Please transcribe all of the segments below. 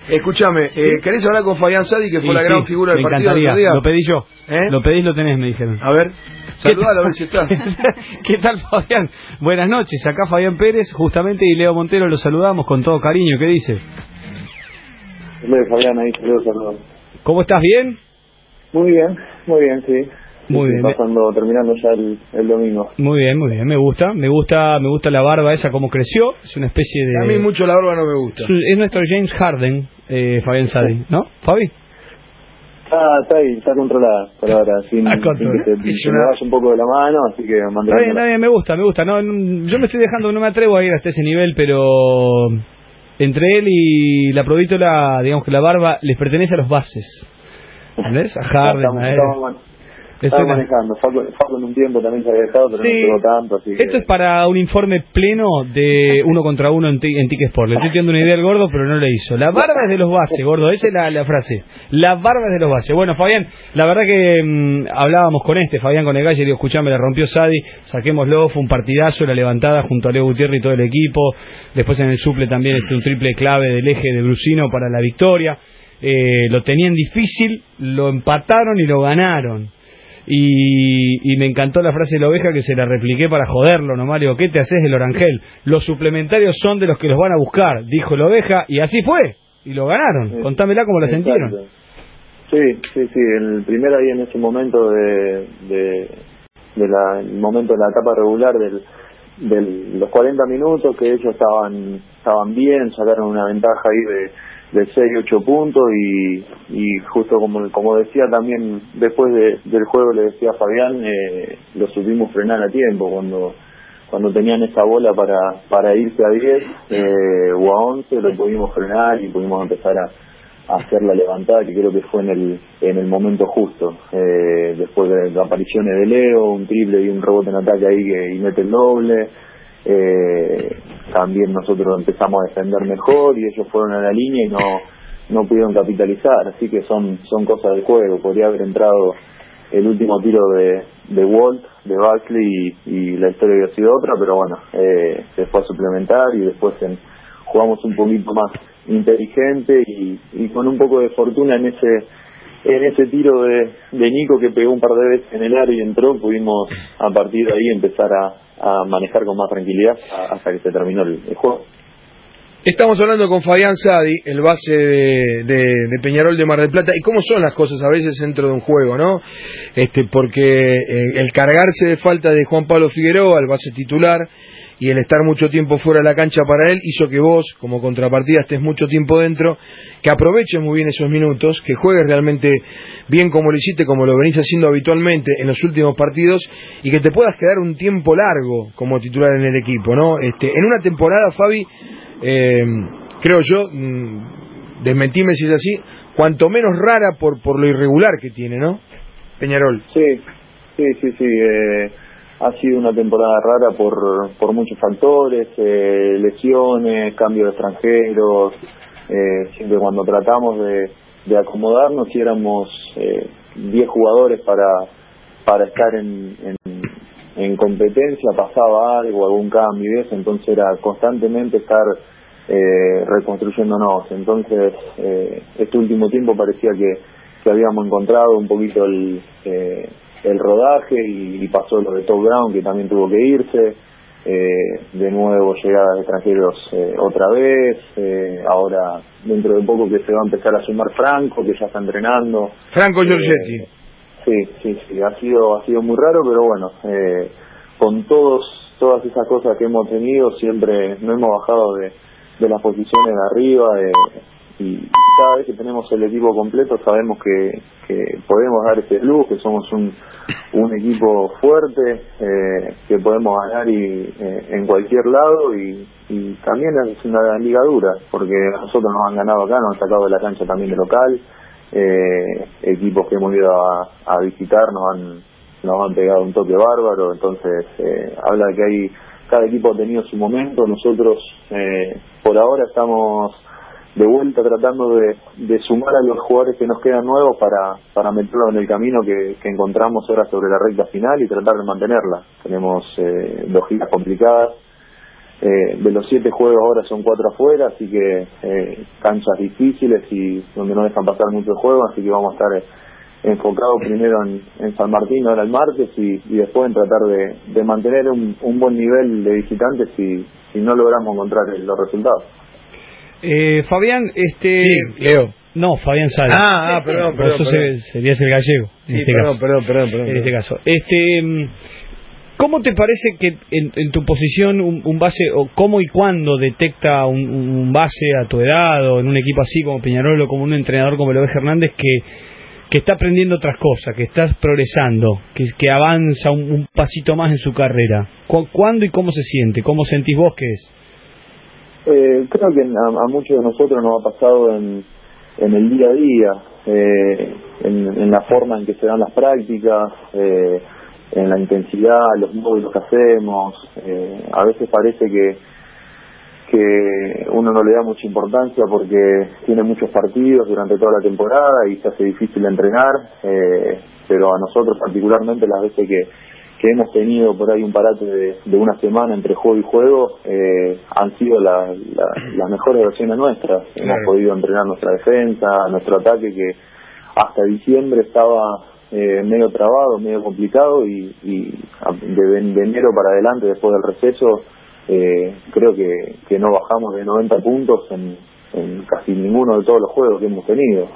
Escúchame, ¿querés hablar con Fabián Sadi, que fue la gran figura del partido del otro día? Lo pedí yo. Lo pedís, lo tenés, me dijeron. A ver, saludalo, a ver si está. ¿Qué tal, Fabián? Buenas noches, acá Fabián Pérez, justamente, y Leo Montero, lo saludamos con todo cariño. ¿Qué dice? Fabián, ahí, saludos. ¿Cómo estás? ¿Bien? Muy bien, sí. Muy bien. Terminando ya el domingo. Muy bien, me gusta la barba esa, como creció, es una especie de... A mí mucho la barba no me gusta. Es nuestro James Harden, Fabián Sadi, ¿no? ¿Fabi? Está ahí, está controlada por ahora, sin que se me vaya un poco de la mano, así que Está bien, me gusta. No, yo me estoy dejando, no me atrevo a ir hasta ese nivel, pero entre él y la provítola, digamos que la barba les pertenece a los bases. ¿Entendés? A Harden, a él. Estaba manejando, Faco en un tiempo también se había dejado, pero sí, no pegó tanto, así esto es para un informe pleno de 1 contra 1 en Tic Sport. Le estoy tirando una idea al gordo, pero no le hizo. La barba es de los bases, gordo, esa es la frase. La barba es de los bases. Bueno, Fabián, la verdad que hablábamos con Fabián con el Galle, y digo, escuchame, la rompió Sadi, saquémoslo, fue un partidazo, la levantada junto a Leo Gutiérrez y todo el equipo. Después en el suple también un triple clave del eje de Brusino para la victoria. Lo tenían difícil, lo empataron y lo ganaron. Y me encantó la frase de la oveja, que se la repliqué para joderlo nomás. Le digo, ¿qué te haces del Orangel? Los suplementarios son de los que los van a buscar, dijo la oveja, y así fue, y lo ganaron. Sí. Contámela cómo la sintieron. Sí, el primero ahí en ese momento el momento de la etapa regular de los 40 minutos, que ellos estaban bien, sacaron una ventaja ahí de 6-8 puntos y justo como decía también después del juego, le decía a Fabián, lo supimos frenar a tiempo cuando tenían esa bola para irse a 10 o a 11, lo pudimos frenar y pudimos empezar a hacer la levantada, que creo que fue en el momento justo, después de las apariciones de Leo, un triple y un rebote en ataque ahí y mete el doble. También nosotros empezamos a defender mejor y ellos fueron a la línea y no pudieron capitalizar, así que son cosas del juego. Podría haber entrado el último tiro de Walt, de Buckley, y la historia hubiera sido otra, pero bueno, se fue a suplementar y después jugamos un poquito más inteligente y con un poco de fortuna en ese tiro de Nico, que pegó un par de veces en el aro y entró. Pudimos a partir de ahí empezar a manejar con más tranquilidad hasta que se terminó el juego. Estamos hablando con Fabián Sadi, el base de Peñarol de Mar del Plata, y cómo son las cosas a veces dentro de un juego, ¿no? Porque el cargarse de falta de Juan Pablo Figueroa, el base titular, y el estar mucho tiempo fuera de la cancha para él, hizo que vos, como contrapartida, estés mucho tiempo dentro, que aproveches muy bien esos minutos, que juegues realmente bien como lo hiciste, como lo venís haciendo habitualmente en los últimos partidos, y que te puedas quedar un tiempo largo como titular en el equipo, ¿no? En una temporada, Fabi, creo yo, desmentime si es así, cuanto menos rara por lo irregular que tiene, ¿no? Peñarol. Sí. Ha sido una temporada rara por muchos factores, lesiones, cambio de extranjeros. Siempre cuando tratamos de acomodarnos, y éramos 10 jugadores para estar en competencia, pasaba algún cambio y eso, entonces era constantemente estar reconstruyéndonos. Entonces este último tiempo parecía que habíamos encontrado un poquito el rodaje, y pasó lo de Top Brown, que también tuvo que irse, de nuevo llegadas de extranjeros otra vez, ahora dentro de poco que se va a empezar a sumar Franco, que ya está entrenando. Franco Giorgetti. Sí, ha sido muy raro, pero bueno, con todas esas cosas que hemos tenido, siempre no hemos bajado de las posiciones de arriba, y cada vez que tenemos el equipo completo sabemos que podemos dar ese plus, que somos un equipo fuerte, que podemos ganar en cualquier lado, y también es una liga dura, porque nosotros nos han ganado acá, nos han sacado de la cancha también de local, equipos que hemos ido a visitar nos han pegado un toque bárbaro. Entonces habla de que cada equipo ha tenido su momento. Nosotros por ahora estamos de vuelta tratando de sumar a los jugadores que nos quedan nuevos para meterlos en el camino que encontramos ahora sobre la recta final y tratar de mantenerla. Tenemos 2 giras complicadas, de los 7 juegos ahora son 4 afuera, así que canchas difíciles y donde no dejan pasar muchos juegos, así que vamos a estar enfocados primero en San Martín ahora el martes y después en tratar de mantener un buen nivel de visitantes si no logramos encontrar los resultados. Fabián, Sí, Leo. No, Fabián Sala. Perdón. Serías el gallego. Sí, perdón. En este caso. ¿Cómo te parece que en tu posición un base, o cómo y cuándo detecta un base a tu edad, o en un equipo así como Peñarol, o como un entrenador como Eloy Hernández, que está aprendiendo otras cosas, que está progresando, que avanza un pasito más en su carrera? ¿Cuándo y cómo se siente? ¿Cómo sentís vos que es? Creo que a muchos de nosotros nos ha pasado en el día a día, en la forma en que se dan las prácticas, en la intensidad, los módulos que hacemos. A veces parece que uno no le da mucha importancia porque tiene muchos partidos durante toda la temporada y se hace difícil entrenar, pero a nosotros particularmente las veces que hemos tenido por ahí un parate de una semana entre juego y juego, han sido las mejores versiones nuestras. Hemos podido entrenar nuestra defensa, nuestro ataque, que hasta diciembre estaba medio trabado, medio complicado, y de enero para adelante, después del receso, creo que no bajamos de 90 puntos en casi ninguno de todos los juegos que hemos tenido.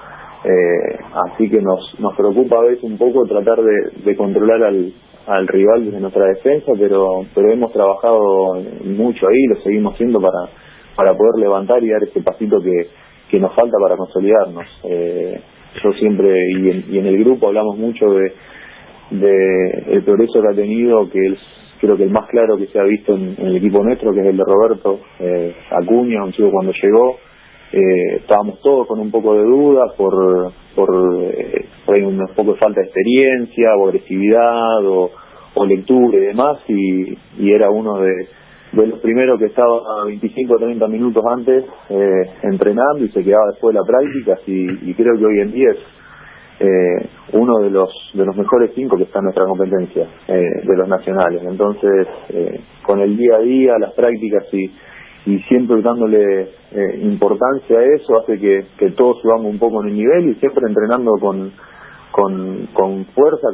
Así que nos preocupa a veces un poco tratar de controlar al rival desde nuestra defensa, pero hemos trabajado mucho ahí, lo seguimos haciendo para poder levantar y dar ese pasito que nos falta para consolidarnos. Yo siempre, y en el grupo hablamos mucho de el progreso que ha tenido, que es creo que el más claro que se ha visto en el equipo nuestro, que es el de Roberto Acuña, un chico cuando llegó. Estábamos todos con un poco de dudas por ahí un poco de falta de experiencia o agresividad o lectura y demás, y era uno de los primeros que estaba 25 o 30 minutos antes entrenando y se quedaba después de la práctica, y creo que hoy en día es uno de los mejores 5 que está en nuestra competencia de los nacionales. Entonces con el día a día, las prácticas y siempre dándole importancia a eso, hace que todos subamos un poco en el nivel, y siempre entrenando con fuerza,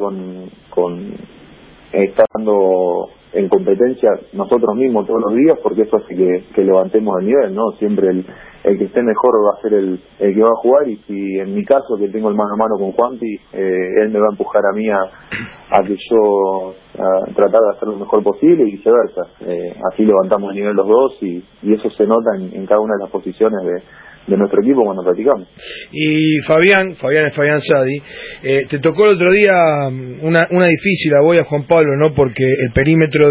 estando en competencia nosotros mismos todos los días, porque eso hace que levantemos el nivel, ¿no? Siempre el que esté mejor va a ser el que va a jugar, y si en mi caso, que tengo el mano a mano con Juanpi, él me va a empujar a mí a que yo tratar de hacer lo mejor posible, y viceversa. Así levantamos el nivel los dos, y eso se nota en cada una de las posiciones de nuestro equipo cuando practicamos. Y Fabián Sadi, te tocó el otro día una difícil, la voy a Juan Pablo, ¿no? Porque el perímetro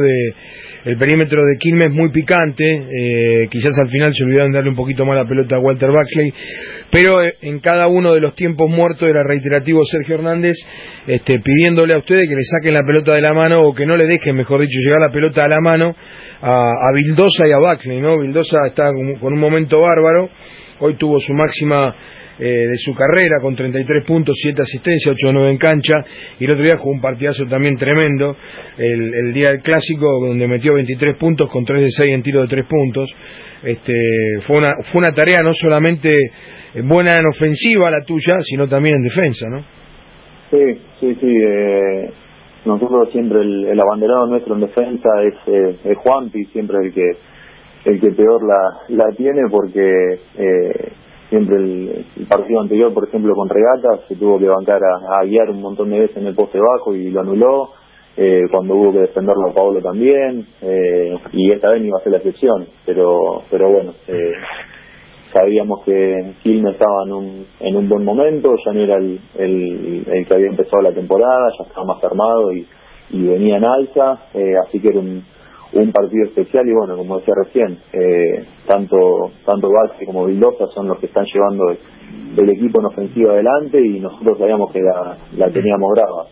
de Quilmes es muy picante, quizás al final se olvidaron darle un poquito más la pelota a Walter Baxley, pero en cada uno de los tiempos muertos era reiterativo Sergio Hernández pidiéndole a ustedes que le saquen la pelota de la mano, o que no le dejen, mejor dicho, llegar la pelota a la mano a Vildosa y a Baxley, ¿no? Vildosa está con un momento bárbaro. Hoy tuvo su máxima de su carrera con 33 puntos, 7 asistencias, 8 de 9 en cancha, y el otro día jugó un partidazo también tremendo, el día del clásico, donde metió 23 puntos con 3 de 6 en tiro de 3 puntos. Fue una tarea no solamente buena en ofensiva la tuya, sino también en defensa, ¿no? Sí. Nosotros siempre el abanderado nuestro en defensa es Juanpi, siempre el que peor la tiene, porque siempre el partido anterior, por ejemplo con Regatas, se tuvo que bancar a guiar un montón de veces en el poste bajo y lo anuló, cuando hubo que defenderlo a Pablo también, y esta vez no iba a ser la excepción, pero bueno, sabíamos que Quilmes estaba en un buen momento, ya no era el que había empezado la temporada, ya estaba más armado y venía en alza, así que era un partido especial, y bueno, como decía recién, tanto Baxi como Vildosa son los que están llevando el equipo en ofensiva adelante, y nosotros sabíamos que la teníamos brava.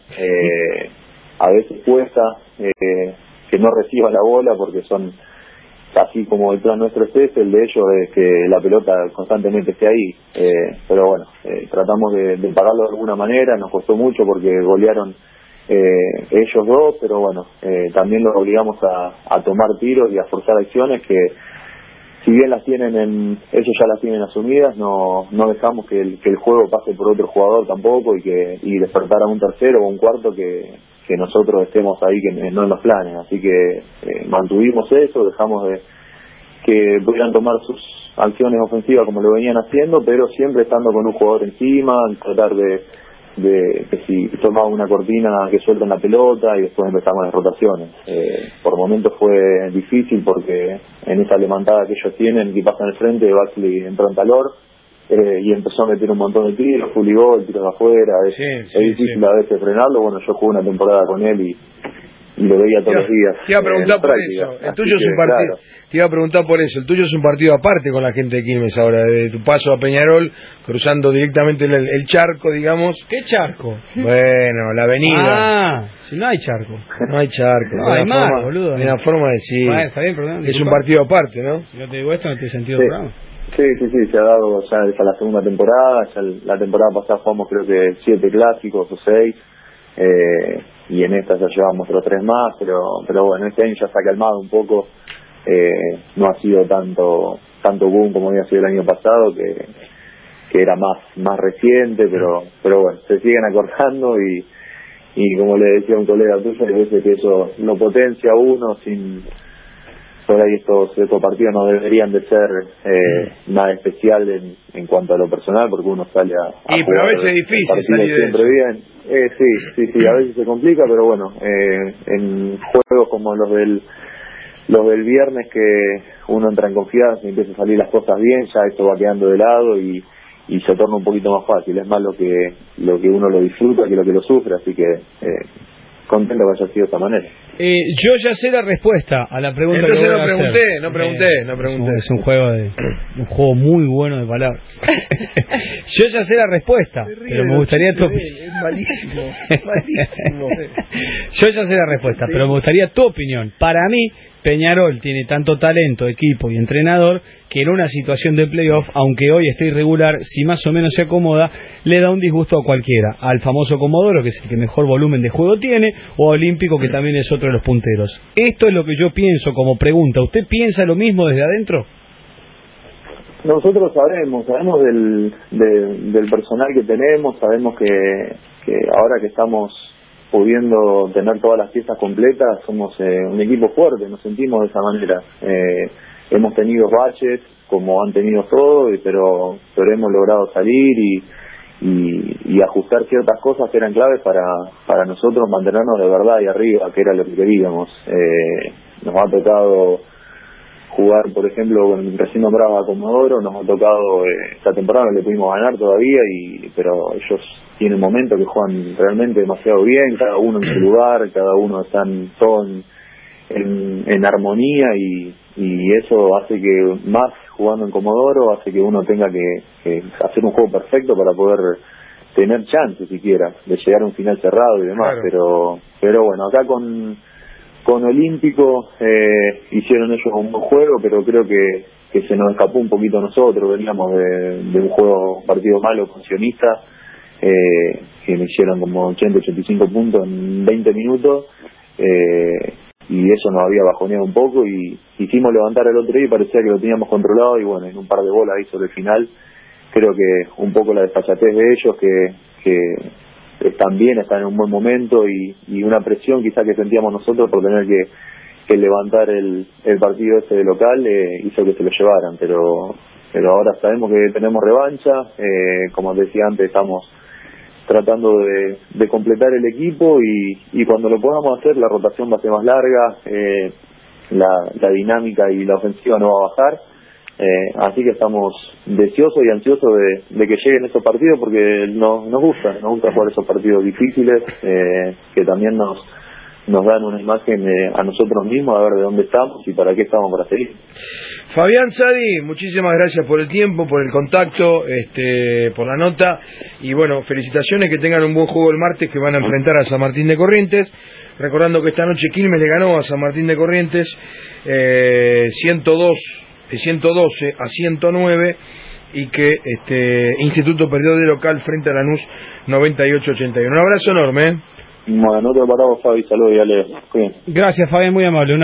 A veces cuesta que no reciba la bola, porque son, así como el plan nuestro es ese, el de ellos es que la pelota constantemente esté ahí, pero bueno, tratamos de pararlo de alguna manera. Nos costó mucho porque golearon ellos dos, pero bueno, también los obligamos a tomar tiros y a forzar acciones que, si bien ellos ya las tienen asumidas, no dejamos que el juego pase por otro jugador tampoco y despertar a un tercero o un cuarto que nosotros estemos ahí, que no en los planes. Así que mantuvimos eso, dejamos de que pudieran tomar sus acciones ofensivas como lo venían haciendo, pero siempre estando con un jugador encima, tratar de que si tomaba una cortina que suelten la pelota y después empezamos las rotaciones. Por momentos fue difícil porque en esa levantada que ellos tienen, que pasan al frente, Baxley entró en calor y empezó a meter un montón de tiros, full gol, tiros de afuera. Es difícil a veces frenarlo. Bueno, yo jugué una temporada con él y lo veía todos los días. Te iba a preguntar por eso. El tuyo es un partido. Claro. Te iba a preguntar por eso. El tuyo es un partido aparte con la gente de Quilmes ahora, de tu paso a Peñarol, cruzando directamente el charco, digamos. ¿Qué charco? Bueno, la avenida. Si no hay charco. No hay charco. No hay mar, boludo. Hay una forma de decir. Bueno, está bien, perdón. Es un partido aparte, ¿no? Si no te digo esto, no tiene sentido el programa. Sí, se ha dado ya la segunda temporada. Ya la temporada pasada jugamos creo que 7 clásicos o 6. Y en esta ya llevamos otros 3 más, pero bueno, este año ya se ha calmado un poco. No ha sido tanto boom como había sido el año pasado, que era más reciente, pero bueno, se siguen acordando y como le decía a un colega tuyo, hay veces que eso lo potencia a uno por ahí estos partidos no deberían de ser nada especial en cuanto a lo personal, porque uno sale a pero a veces es difícil salir de siempre bien. Sí, a veces se complica, pero bueno, en juegos como los del viernes, que uno entra en confianza y empieza a salir las cosas bien, ya esto va quedando de lado y se torna un poquito más fácil. Es más lo que uno lo disfruta que lo que lo sufre, así que contento que haya sido de esta manera. Yo ya sé la respuesta a la pregunta. Entonces que voy a hacer. No pregunté. Es un juego muy bueno de palabras. Yo ya sé la respuesta, pero me gustaría tu opinión. Es malísimo. Yo ya sé la respuesta, pero me gustaría tu opinión. Para mí, Peñarol tiene tanto talento, equipo y entrenador que en una situación de playoff, aunque hoy esté irregular, si más o menos se acomoda, le da un disgusto a cualquiera. Al famoso Comodoro, que es el que mejor volumen de juego tiene, o a Olímpico, que también es otro de los punteros. Esto es lo que yo pienso como pregunta. ¿Usted piensa lo mismo desde adentro? Nosotros sabemos del personal que tenemos, sabemos que ahora que estamos pudiendo tener todas las piezas completas, somos un equipo fuerte, nos sentimos de esa manera. Hemos tenido baches, como han tenido todos, pero hemos logrado salir y ajustar ciertas cosas que eran claves para nosotros mantenernos de verdad ahí arriba, que era lo que queríamos. Nos ha tocado jugar, por ejemplo, recién nombrado a Comodoro, nos ha tocado, esta temporada no le pudimos ganar todavía, pero ellos tienen momentos que juegan realmente demasiado bien, cada uno en su lugar, cada uno están todos en armonía y eso hace que, más jugando en Comodoro, hace que uno tenga que hacer un juego perfecto para poder tener chance siquiera de llegar a un final cerrado y demás. Claro. Pero bueno, acá con Olímpico hicieron ellos un buen juego, pero creo que se nos escapó un poquito a nosotros. Veníamos de un partido malo con Sionista, que me hicieron como 80-85 puntos en 20 minutos, y eso nos había bajoneado un poco y quisimos levantar el otro día y parecía que lo teníamos controlado, y bueno, en un par de bolas ahí sobre el final, creo que un poco la desfachatez de ellos, que están bien, están en un buen momento, y una presión quizá que sentíamos nosotros por tener que levantar el partido ese de local, hizo que se lo llevaran, pero ahora sabemos que tenemos revancha. Como decía antes, estamos tratando de completar el equipo y cuando lo podamos hacer la rotación va a ser más larga, la dinámica y la ofensiva no va a bajar, así que estamos deseosos y ansiosos de que lleguen esos partidos, porque nos gusta jugar esos partidos difíciles, que también nos dan una imagen a nosotros mismos, a ver de dónde estamos y para qué estamos para seguir. Fabián Sadi, muchísimas gracias por el tiempo, por el contacto, por la nota, y bueno, felicitaciones, que tengan un buen juego el martes, que van a enfrentar a San Martín de Corrientes, recordando que esta noche Quilmes le ganó a San Martín de Corrientes 112 a 109, y que Instituto perdió de local frente a Lanús 98-81. Un abrazo enorme. Bueno, no te paramos, Fabi, saludos y dale. Bien. Gracias, Fabián, muy amable.